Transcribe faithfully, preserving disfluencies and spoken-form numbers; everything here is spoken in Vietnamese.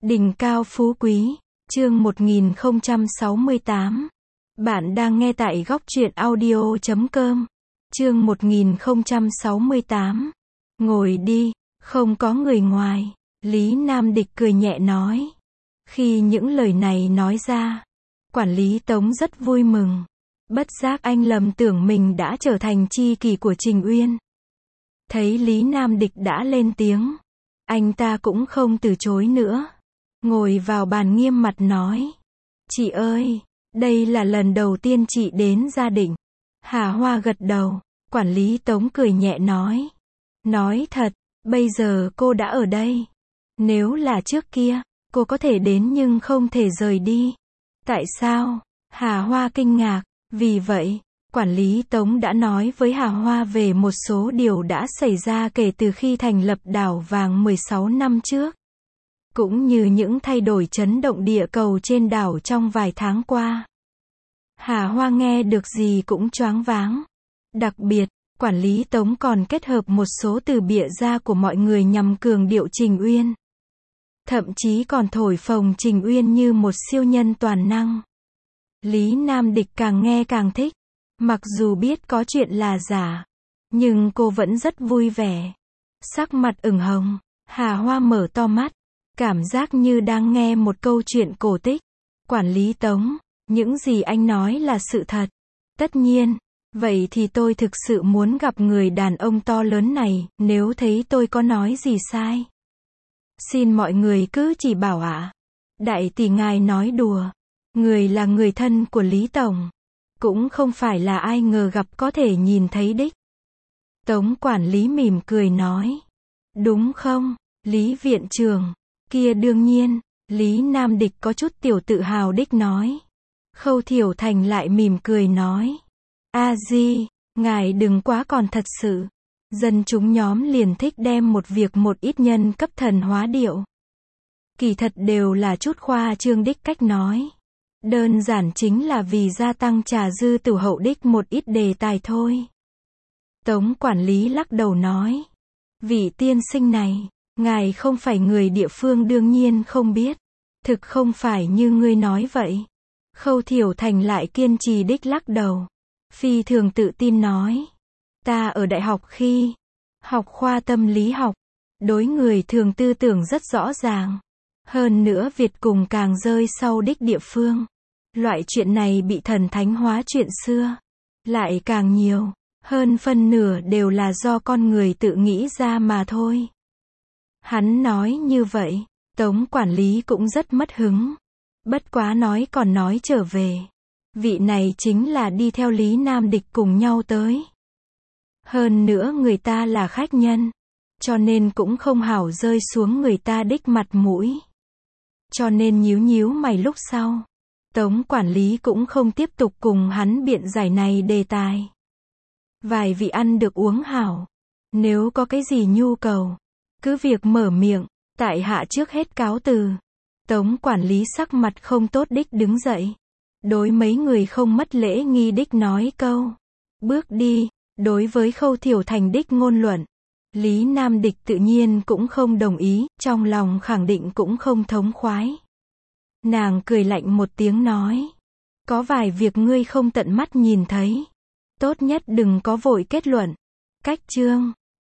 Đỉnh cao phú quý, chương một nghìn không trăm sáu mươi tám. Bạn đang nghe tại góc truyện audio chấm com. Chương một nghìn không trăm sáu mươi tám. Ngồi đi, không có người ngoài. Lý Nam Địch cười nhẹ nói. Khi những lời này nói ra, quản lý Tống rất vui mừng. Bất giác anh lầm tưởng mình đã trở thành tri kỷ của Trình Uyên. Thấy Lý Nam Địch đã lên tiếng, anh ta cũng không từ chối nữa. Ngồi vào bàn nghiêm mặt nói. Chị ơi, đây là lần đầu tiên chị đến Gia Định. Hà Hoa gật đầu, quản lý Tống cười nhẹ nói. Nói thật, bây giờ cô đã ở đây. Nếu là trước kia, cô có thể đến nhưng không thể rời đi. Tại sao? Hà Hoa kinh ngạc. Vì vậy, quản lý Tống đã nói với Hà Hoa về một số điều đã xảy ra kể từ khi thành lập đảo vàng mười sáu năm trước. Cũng như những thay đổi chấn động địa cầu trên đảo trong vài tháng qua. Hà Hoa nghe được gì cũng choáng váng. Đặc biệt, quản lý Tống còn kết hợp một số từ bịa ra của mọi người nhằm cường điệu Trình Uyên. Thậm chí còn thổi phồng Trình Uyên như một siêu nhân toàn năng. Lý Nam Địch càng nghe càng thích. Mặc dù biết có chuyện là giả, nhưng cô vẫn rất vui vẻ. Sắc mặt ửng hồng, Hà Hoa mở to mắt. Cảm giác như đang nghe một câu chuyện cổ tích. Quản lý Tống, những gì anh nói là sự thật. Tất nhiên, vậy thì tôi thực sự muốn gặp người đàn ông to lớn này, nếu thấy tôi có nói gì sai. Xin mọi người cứ chỉ bảo ạ. À. Đại tỷ ngài nói đùa. Người là người thân của Lý Tổng. Cũng không phải là ai ngờ gặp có thể nhìn thấy đích. Tống quản lý mỉm cười nói. Đúng không, Lý viện trưởng? Kia đương nhiên, Lý Nam Địch có chút tiểu tự hào đích nói. Khâu Thiểu Thành lại mỉm cười nói. A Di, ngài đừng quá còn thật sự. Dân chúng nhóm liền thích đem một việc một ít nhân cấp thần hóa điệu. Kỳ thật đều là chút khoa trương đích cách nói. Đơn giản chính là vì gia tăng trà dư tử hậu đích một ít đề tài thôi. Tống quản lý lắc đầu nói. Vị tiên sinh này, ngài không phải người địa phương đương nhiên không biết. Thực không phải như ngươi nói vậy. Khâu Thiểu Thành lại kiên trì đích lắc đầu. Phi thường tự tin nói. Ta ở đại học khi học khoa tâm lý học. Đối người thường tư tưởng rất rõ ràng. Hơn nữa Việt cùng càng rơi sau đích địa phương. Loại chuyện này bị thần thánh hóa chuyện xưa. Lại càng nhiều. Hơn phân nửa đều là do con người tự nghĩ ra mà thôi. Hắn nói như vậy, Tống quản lý cũng rất mất hứng. Bất quá nói còn nói trở về. Vị này chính là đi theo Lý Nam Địch cùng nhau tới. Hơn nữa người ta là khách nhân. Cho nên cũng không hảo rơi xuống người ta đích mặt mũi. Cho nên nhíu nhíu mày lúc sau. Tống quản lý cũng không tiếp tục cùng hắn biện giải này đề tài. Vài vị ăn được uống hảo. Nếu có cái gì nhu cầu, cứ việc mở miệng, tại hạ trước hết cáo từ. Tống quản lý sắc mặt không tốt đích đứng dậy. Đối mấy người không mất lễ nghi đích nói câu. Bước đi, đối với Khâu Thiểu Thành đích ngôn luận. Lý Nam Địch tự nhiên cũng không đồng ý, trong lòng khẳng định cũng không thống khoái. Nàng cười lạnh một tiếng nói. Có vài việc ngươi không tận mắt nhìn thấy. Tốt nhất đừng có vội kết luận. Cách chương.